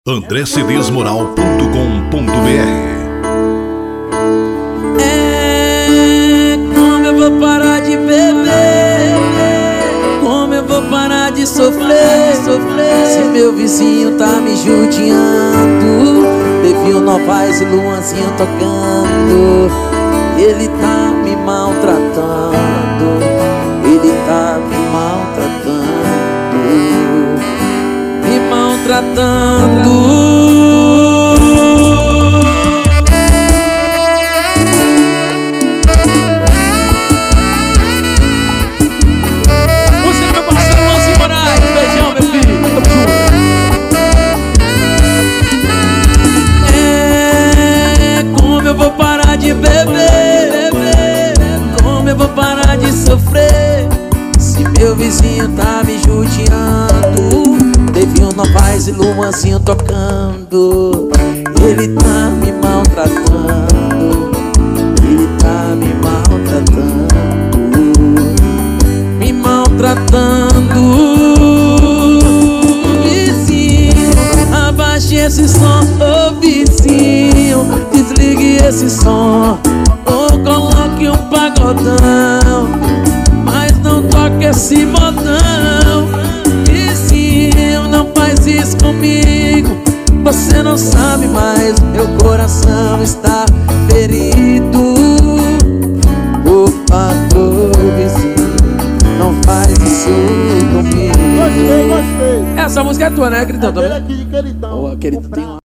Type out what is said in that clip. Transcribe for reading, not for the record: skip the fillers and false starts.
andrecedesmoral.com.br. Como eu vou parar de beber? Como eu vou parar de sofrer? Se meu vizinho tá me judiando, Devinho Novaes e Luanzinho tocando. Ele tá me maltratando, ele tá me maltratando. De beber, como eu vou parar de sofrer? Se meu vizinho tá me judiando, Devinho Novaes e Luanzinho tocando. Ele tá me maltratando, ele tá me maltratando, Vizinho, abaixe esse som, ô vizinho, desligue esse som, ou coloque um pagodão, mas não toque esse modão. Vizinho, não faz isso comigo, você não sabe, mas meu coração está ferido. Por favor, vizinho, não faz isso comigo. Gostei. Essa música é tua, né, queridão? É dele aqui de Queridão. Boa, querido, tem uma...